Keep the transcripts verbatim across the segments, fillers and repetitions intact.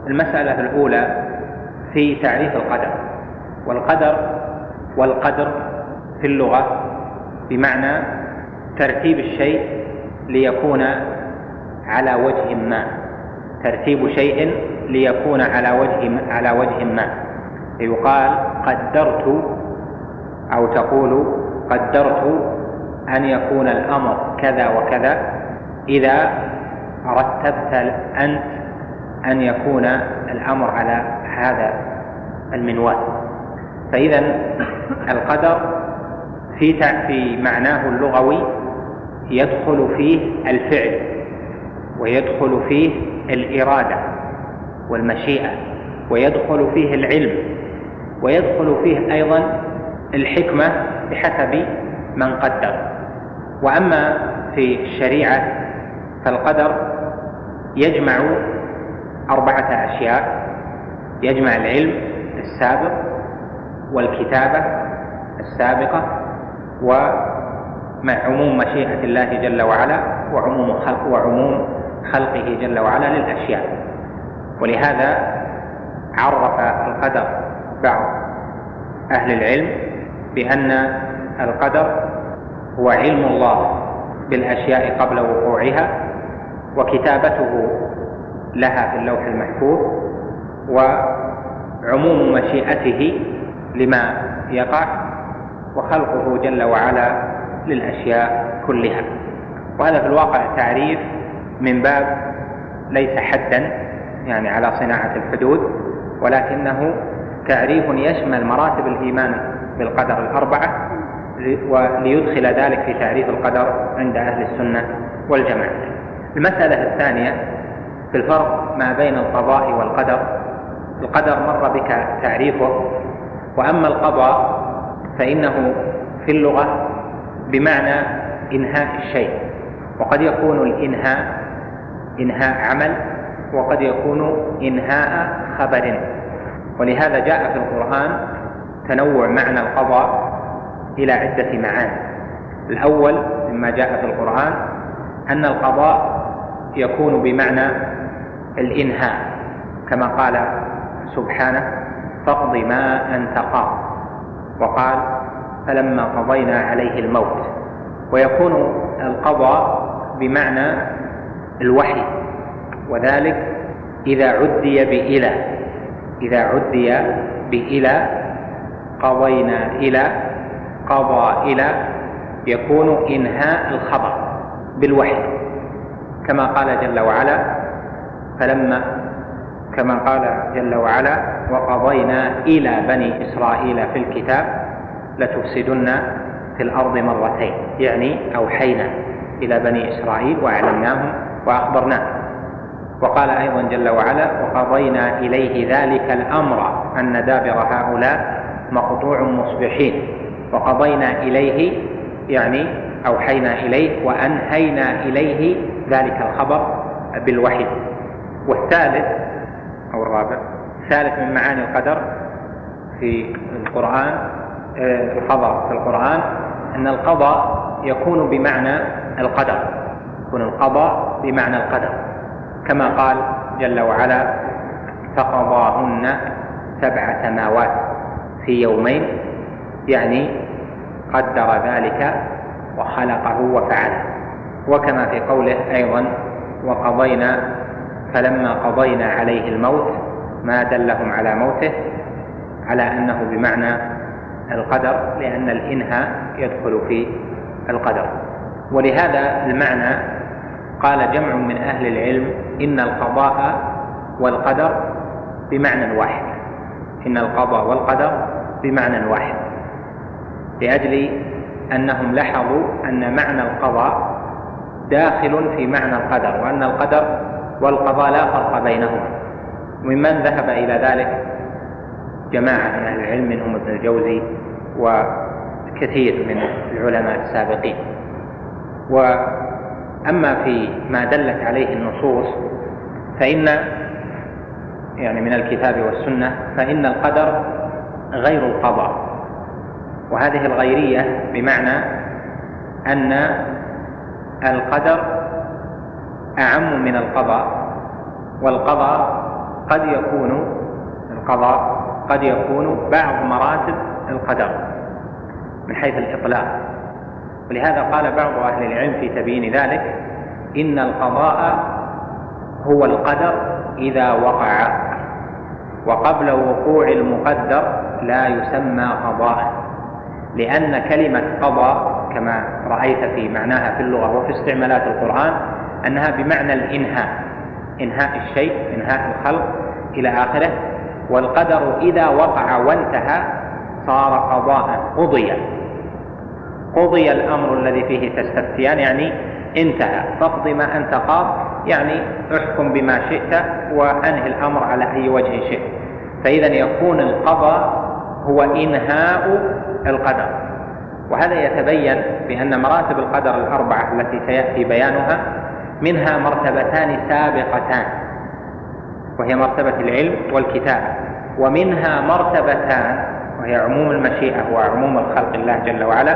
المسألة الأولى في تعريف القدر. والقدر والقدر في اللغة بمعنى ترتيب الشيء ليكون على وجه ما، ترتيب شيء ليكون على وجه على وجه ما. يقال قدرت، أو تقول قدرت أن يكون الأمر كذا وكذا إذا رتبت أنت أن يكون الأمر على هذا المنوال. فإذا القدر في في معناه اللغوي يدخل فيه الفعل، ويدخل فيه الإرادة والمشيئة، ويدخل فيه العلم، ويدخل فيه أيضا الحكمة بحسب من قدر. وأما في الشريعة فالقدر يجمع أربعة أشياء: يجمع العلم السابق، والكتابة السابقة، ومع عموم مشيئة الله جل وعلا، وعموم خلق وعموم خلقه جل وعلا للأشياء. ولهذا عرف القدر بعض أهل العلم بأن القدر هو علم الله بالأشياء قبل وقوعها، وكتابته لها في اللوح المحفوظ، وعموم مشيئته لما يقع، وخلقه جل وعلا للأشياء كلها. وهذا في الواقع تعريف من باب ليس حدا يعني على صناعة الحدود، ولكنه تعريف يشمل مراتب الإيمان بالقدر الأربعة، وليدخل ذلك في تعريف القدر عند أهل السنة والجماعة. المسألة الثانية في الفرق ما بين القضاء والقدر. القدر مر بك تعريفه، وأما القضاء فإنه في اللغة بمعنى إنهاء الشيء، وقد يكون الإنهاء إنهاء عمل، وقد يكون إنهاء خبر. ولهذا جاء في القرآن تنوع معنى القضاء إلى عدة معاني. الأول مما جاء في القرآن أن القضاء يكون بمعنى الإنهاء، كما قال سبحانه: فاقض ما أنت قاض، وقال: فلما قضينا عليه الموت. ويكون القضاء بمعنى الوحي، وذلك إذا عدي بإلى إذا عدي بإلى قضينا إلى قضى إلى، يكون إنهاء الخبر بالوحي، كما قال جل وعلا فلما كما قال جل وعلا: وقضينا إلى بني إسرائيل في الكتاب لتفسدن في الأرض مرتين، يعني أوحينا إلى بني إسرائيل وأعلمناهم وأخبرناهم. وقال أيضا جل وعلا: وقضينا إليه ذلك الأمر أن دابر هؤلاء مقطوع مصبحين. وقضينا إليه يعني أوحينا إليه وأنهينا إليه ذلك الخبر بالوحي. والثالث أو الرابع ثالث من معاني القدر في القرآن القضاء في القرآن أن القضاء يكون بمعنى القدر، يكون القضاء بمعنى القدر، كما قال جل وعلا: فقضاهن سبع سماوات في يومين، يعني قدر ذلك وخلقه وفعله. وكما في قوله أيضا: وقضينا فلما قضينا عليه الموت ما دلهم على موته، على أنه بمعنى القدر، لأن الإنهاء يدخل في القدر. ولهذا المعنى قال جمع من أهل العلم إن القضاء والقدر بمعنى واحد، إن القضاء والقدر بمعنى واحد، لأجل أنهم لاحظوا أن معنى القضاء داخل في معنى القدر، وأن القدر والقضاء لا فرق بينهما. وممن ذهب إلى ذلك جماعة من أهل العلم منهم ابن الجوزي وكثير من العلماء السابقين. وأما في ما دلت عليه النصوص فإن يعني من الكتاب والسنة فإن القدر غير القضاء، وهذه الغيرية بمعنى أن القدر أعم من القضاء، والقضاء قد يكون القضاء قد يكون بعض مراتب القدر من حيث الإطلاق. ولهذا قال بعض أهل العلم في تبيين ذلك: إن القضاء هو القدر إذا وقع، وقبل وقوع المقدر لا يسمى قضاء، لأن كلمة قضاء كما رأيت في معناها في اللغة وفي استعمالات القرآن أنها بمعنى الإنهاء، إنهاء الشيء، إنهاء الخلق إلى آخره. والقدر إذا وقع وانتهى صار قضاء، قضي قضي الأمر الذي فيه تستفتيان، يعني انتهى، فاقض ما أنت قاض، يعني احكم بما شئت وأنهي الأمر على أي وجه شئت. فإذا يكون القضاء هو إنهاء القدر. وهذا يتبين بأن مراتب القدر الأربعة التي سيأتي بيانها منها مرتبتان سابقتان، وهي مرتبة العلم والكتابة، ومنها مرتبتان وهي عموم المشيئة وعموم الخلق الله جل وعلا.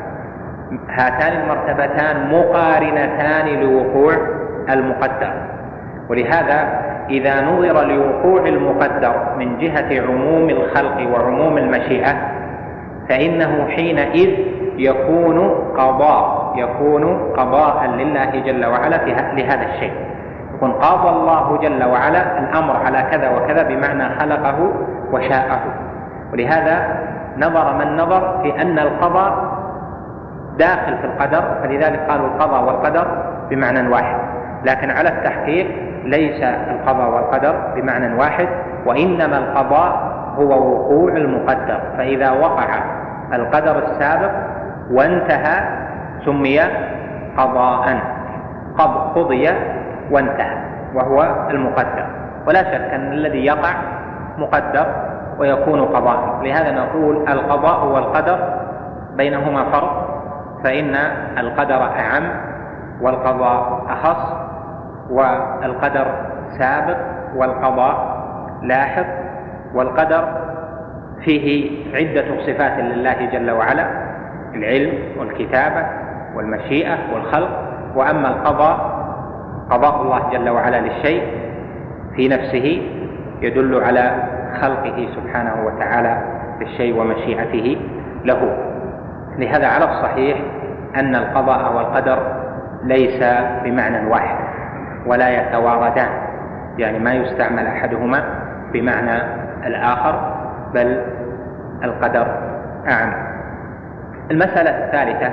هاتان المرتبتان مقارنتان لوقوع المقدر. ولهذا إذا نظر لوقوع المقدر من جهة عموم الخلق وعموم المشيئة فإنه حينئذ يكون قضاء يكون قضاء لله جل وعلا في لهذا الشيء، يكون قضى الله جل وعلا الأمر على كذا وكذا بمعنى خلقه وشاءه. ولهذا نظر من نظر في أن القضاء داخل في القدر، فلذلك قالوا القضاء والقدر بمعنى واحد. لكن على التحقيق ليس القضاء والقدر بمعنى واحد، وإنما القضاء هو وقوع المقدر. فإذا وقع القدر السابق وانتهى سمي قضاء، قضي وانتهى، وهو المقدر. ولا شك أن الذي يقع مقدر ويكون قضاء. لهذا نقول القضاء والقدر بينهما فرق، فإن القدر أعم والقضاء أخص، والقدر سابق والقضاء لاحق. والقدر فيه عدة صفات لله جل وعلا: العلم والكتابة والمشيئة والخلق. وأما القضاء قضاء الله جل وعلا للشيء في نفسه يدل على خلقه سبحانه وتعالى للشيء ومشيئته له. لهذا على الصحيح أن القضاء والقدر ليس بمعنى واحد ولا يتواردان، يعني ما يستعمل أحدهما بمعنى الآخر، بل القدر أعم. المسألة الثالثة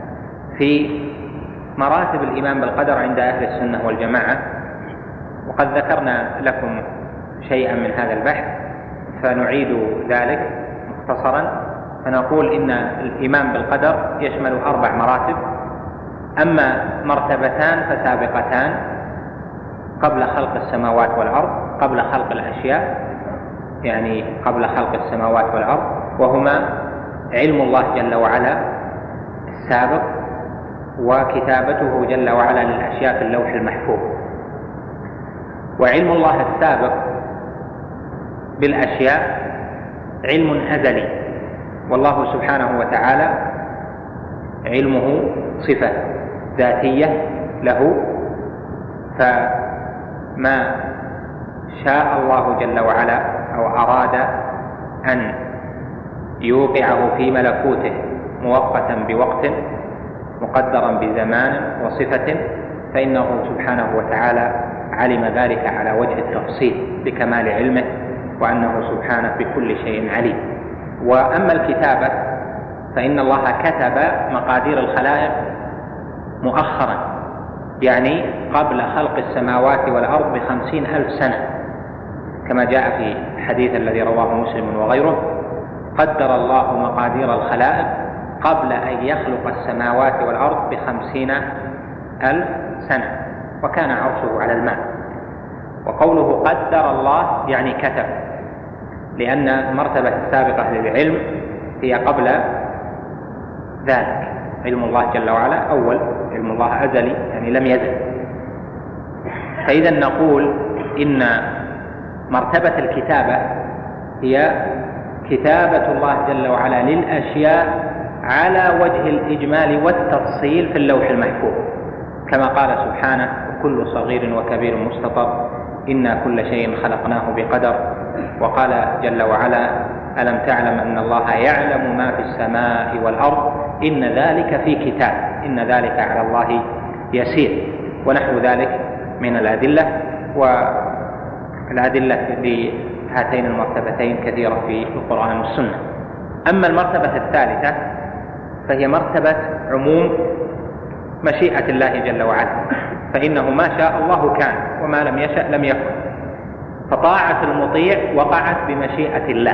في مراتب الإيمان بالقدر عند أهل السنة والجماعة، وقد ذكرنا لكم شيئا من هذا البحث فنعيد ذلك مختصرا. فنقول إن الإيمان بالقدر يشمل أربع مراتب. أما مرتبتان فسابقتان قبل خلق السماوات والأرض، قبل خلق الأشياء، يعني قبل خلق السماوات والأرض، وهما علم الله جل وعلا السابق وكتابته جل وعلا للأشياء في اللوح المحفوظ. وعلم الله السابق بالأشياء علم أزلي، والله سبحانه وتعالى علمه صفة ذاتية له، فما شاء الله جل وعلا أو أراد أن يوقعه في ملكوته مؤقتا بوقت مقدرا بزمان وصفة، فإنه سبحانه وتعالى علم ذلك على وجه التفصيل بكمال علمه، وأنه سبحانه بكل شيء عليم. وأما الكتابة فإن الله كتب مقادير الخلائق مؤخرا، يعني قبل خلق السماوات والأرض بخمسين ألف سنة، كما جاء في الحديث الذي رواه مسلم وغيره: قدر الله مقادير الخلائق قبل أن يخلق السماوات والأرض بخمسين ألف سنة، وكان عرشه على الماء. وقوله قدر الله يعني كتب، لأن المرتبة السابقة للعلم هي قبل ذلك. علم الله جل وعلا أول، علم الله أزلي يعني لم يزل. فإذا نقول إن مرتبة الكتابة هي كتابة الله جل وعلا للأشياء على وجه الإجمال والتفصيل في اللوح المحفوظ، كما قال سبحانه: كل صغير وكبير مستطر إنا كل شيء خلقناه بقدر. وقال جل وعلا: ألم تعلم أن الله يعلم ما في السماء والأرض إن ذلك في كتاب إن ذلك على الله يسير. ونحو ذلك من الأدلة، والأدلة لهاتين المرتبتين كثيرة في القرآن والسنة. أما المرتبة الثالثة فهي مرتبة عموم مشيئة الله جل وعلا، فإنه ما شاء الله كان وما لم يشأ لم يكن. فطاعة المطيع وقعت بمشيئة الله،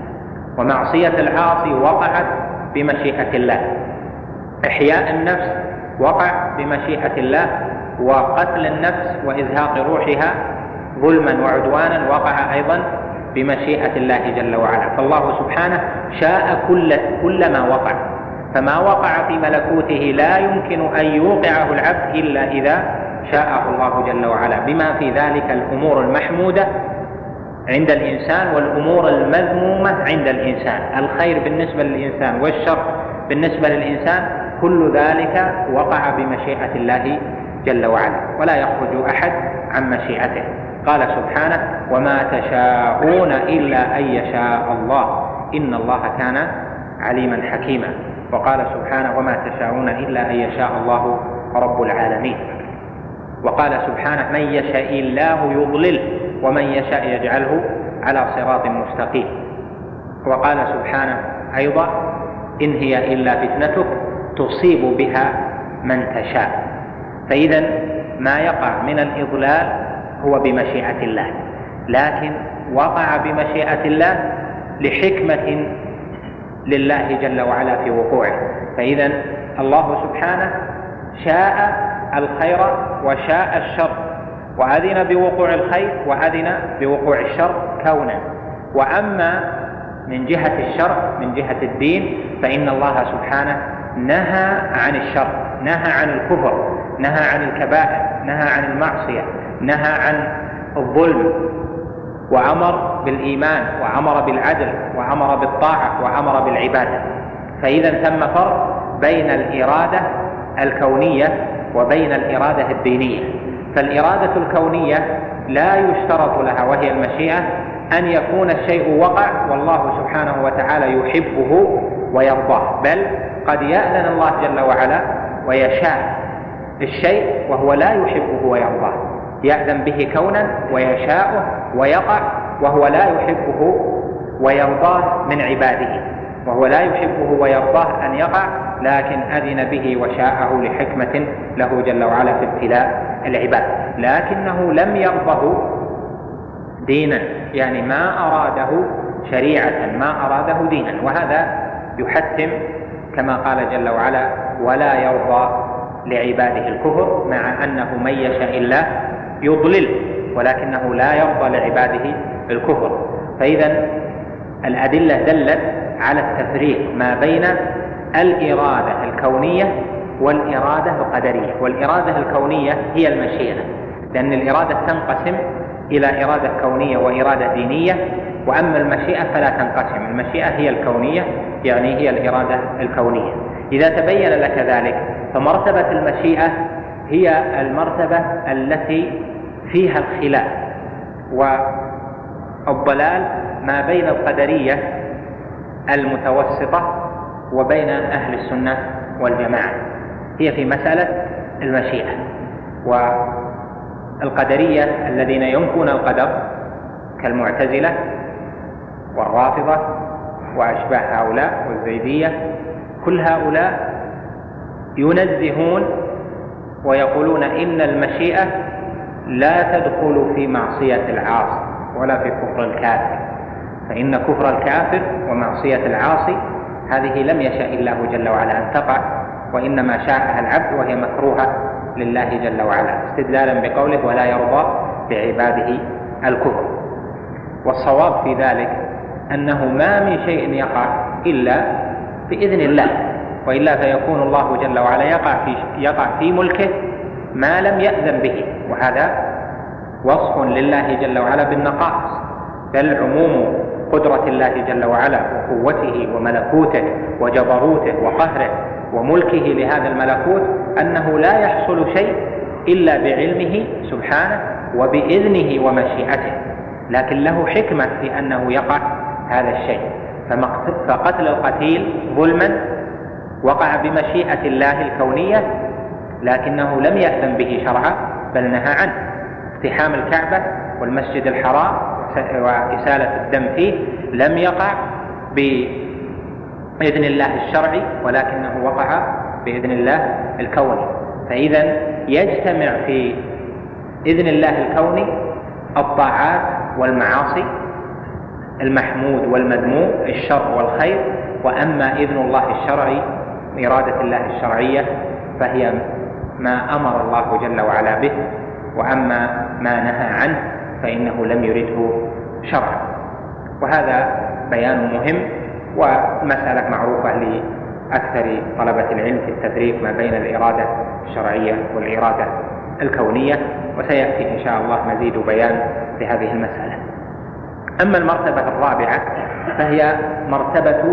ومعصية العاصي وقعت بمشيئة الله. إحياء النفس وقع بمشيئة الله، وقتل النفس وإزهاق روحها ظلما وعدوانا وقع أيضا بمشيئة الله جل وعلا. فالله سبحانه شاء كل, كل ما وقع، فما وقع في ملكوته لا يمكن أن يوقعه العبد إلا إذا شاءه الله جل وعلا، بما في ذلك الأمور المحمودة عند الإنسان والأمور المذمومة عند الإنسان. الخير بالنسبة للإنسان والشر بالنسبة للإنسان، كل ذلك وقع بمشيئة الله جل وعلا، ولا يخرج أحد عن مشيئته. قال سبحانه: وما تشاءون إلا أن يشاء الله إن الله كان عليما حكيما. وقال سبحانه: وما تشاءون إلا أن يشاء الله رب العالمين. وقال سبحانه: من يشاء الله يضلل ومن يشاء يجعله على صراط مستقيم. وقال سبحانه أيضا: إن هي إلا فتنتك تصيب بها من تشاء. فإذا ما يقع من الإضلال هو بمشيئة الله، لكن وقع بمشيئة الله لحكمة لله جل وعلا في وقوعه. فإذا الله سبحانه شاء الخير وشاء الشر، وأذن بوقوع الخير وأذن بوقوع الشر كونا. وأما من جهة الشر من جهة الدين فإن الله سبحانه نهى عن الشر، نهى عن الكفر، نهى عن الكبائر، نهى عن المعصية، نهى عن الظلم، وأمر بالإيمان، وأمر بالعدل، وأمر بالطاعة، وأمر بالعبادة. فإذا ثم فرق بين الإرادة الكونية وبين الإرادة الدينية. فالإرادة الكونية لا يشترط لها وهي المشيئة أن يكون الشيء وقع والله سبحانه وتعالى يحبه ويرضاه، بل قد يأذن الله جل وعلا ويشاء الشيء وهو لا يحبه ويرضاه، يأذن به كونا ويشاءه ويقع وهو لا يحبه ويرضاه من عباده، وهو لا يحبه ويرضاه أن يقع، لكن أذن به وشاءه لحكمة له جل وعلا في ابتلاء العباد. لكنه لم يرضه دينا، يعني ما أراده شريعة، ما أراده دينا. وهذا يحتم كما قال جل وعلا: ولا يرضى لعباده الكفر، مع أنه من يشاء الله يضلل، ولكنه لا يرضى لعباده الكفر. فإذا الأدلة دلت على التفريق ما بين الإرادة الكونية والإرادة القدرية. والإرادة الكونية هي المشيئة، لأن الإرادة تنقسم إلى إرادة كونية وإرادة دينية، وأما المشيئة فلا تنقسم. المشيئة هي الكونية، يعني هي الإرادة الكونية. إذا تبين لك ذلك فمرتبة المشيئة هي المرتبة التي فيها الخلاف والضلال ما بين القدرية المتوسطة وبين أهل السنة والجماعة، هي في مسألة المشيئة. والقدرية الذين ينكرون القدر كالمعتزلة والرافضة وأشباه هؤلاء والزيدية، كل هؤلاء ينزهون ويقولون إن المشيئة لا تدخل في معصية العاصي ولا في كفر الكافر، فإن كفر الكافر ومعصية العاصي هذه لم يشاء الله جل وعلا أن تقع، وإنما شاءها العبد وهي مكروهة لله جل وعلا، استدلالا بقوله: ولا يرضى لعباده الكفر. والصواب في ذلك أنه ما من شيء يقع إلا بإذن الله، وإلا فيكون الله جل وعلا يقع في, يقع في ملكه ما لم يأذن به، وهذا وصف لله جل وعلا بالنقائص. بل عموم قدرة الله جل وعلا وقوته وملكوته وجبروته وقهره وملكه لهذا الملكوت أنه لا يحصل شيء إلا بعلمه سبحانه وبإذنه ومشيئته، لكن له حكمة في أنه يقع هذا الشيء. فقتل القتيل ظلما وقع بمشيئة الله الكونية، لكنه لم يأذن به شرعا بل نهى عنه. اقتحام الكعبة والمسجد الحرام وإسالة الدم فيه لم يقع بإذن الله الشرعي، ولكنه وقع بإذن الله الكوني. فإذا يجتمع في إذن الله الكوني الطاعات والمعاصي، المحمود والمذموم، الشر والخير. وأما إذن الله الشرعي، إرادة الله الشرعية، فهي ما أمر الله جل وعلا به، وأما ما نهى عنه فإنه لم يرده شرعا. وهذا بيان مهم، ومسألة معروفة لأكثر طلبة العلم في التفريق ما بين الإرادة الشرعية والإرادة الكونية، وسيأتي إن شاء الله مزيد بيان لهذه المسألة. أما المرتبة الرابعة فهي مرتبة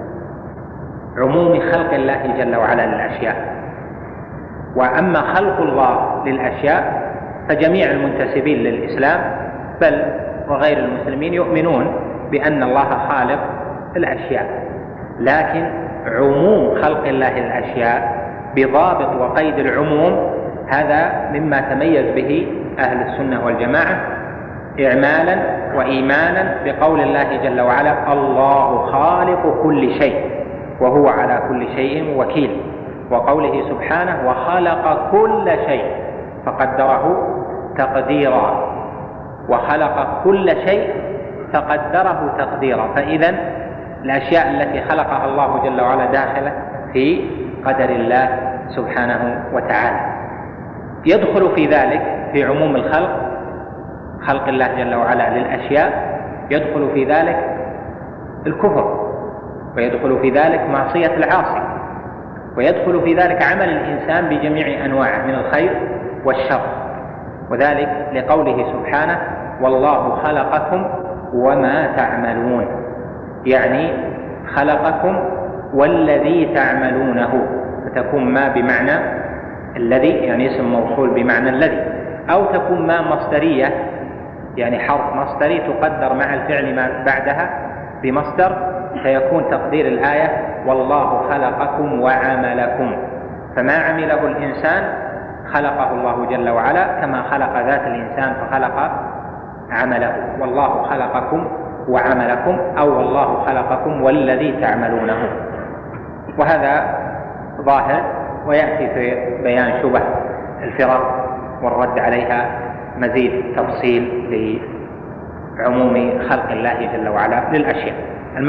عموم خلق الله جل وعلا للأشياء. وأما خلق الله للأشياء فجميع المنتسبين للإسلام بل وغير المسلمين يؤمنون بأن الله خالق الأشياء، لكن عموم خلق الله للأشياء بضابط وقيد العموم هذا مما تميز به أهل السنة والجماعة إعمالا وإيمانا بقول الله جل وعلا: الله خالق كل شيء وهو على كل شيء وكيل، وقوله سبحانه: وخلق كل شيء فقدره تقديرا. وخلق كل شيء فقدره تقديرا. فإذا الأشياء التي خلقها الله جل وعلا داخلة في قدر الله سبحانه وتعالى. يدخل في ذلك في عموم الخلق، خلق الله جل وعلا للأشياء، يدخل في ذلك الكفر، ويدخل في ذلك معصية العاصي، ويدخل في ذلك عمل الإنسان بجميع أنواعه من الخير والشر، وذلك لقوله سبحانه: والله خلقكم وما تعملون، يعني خلقكم والذي تعملونه، فتكون ما بمعنى الذي، يعني اسم موصول بمعنى الذي، أو تكون ما مصدرية، يعني حرف مصدري تقدر مع الفعل ما بعدها بمصدر، فيكون تقدير الآية: والله خلقكم وعملكم. فما عمله الإنسان خلقه الله جل وعلا كما خلق ذات الإنسان فخلق عمله. والله خلقكم وعملكم، أو والله خلقكم والذي تعملونه. وهذا ظاهر، ويأتي في بيان شبه الفرق والرد عليها مزيد تفصيل لعموم خلق الله جل وعلا للأشياء.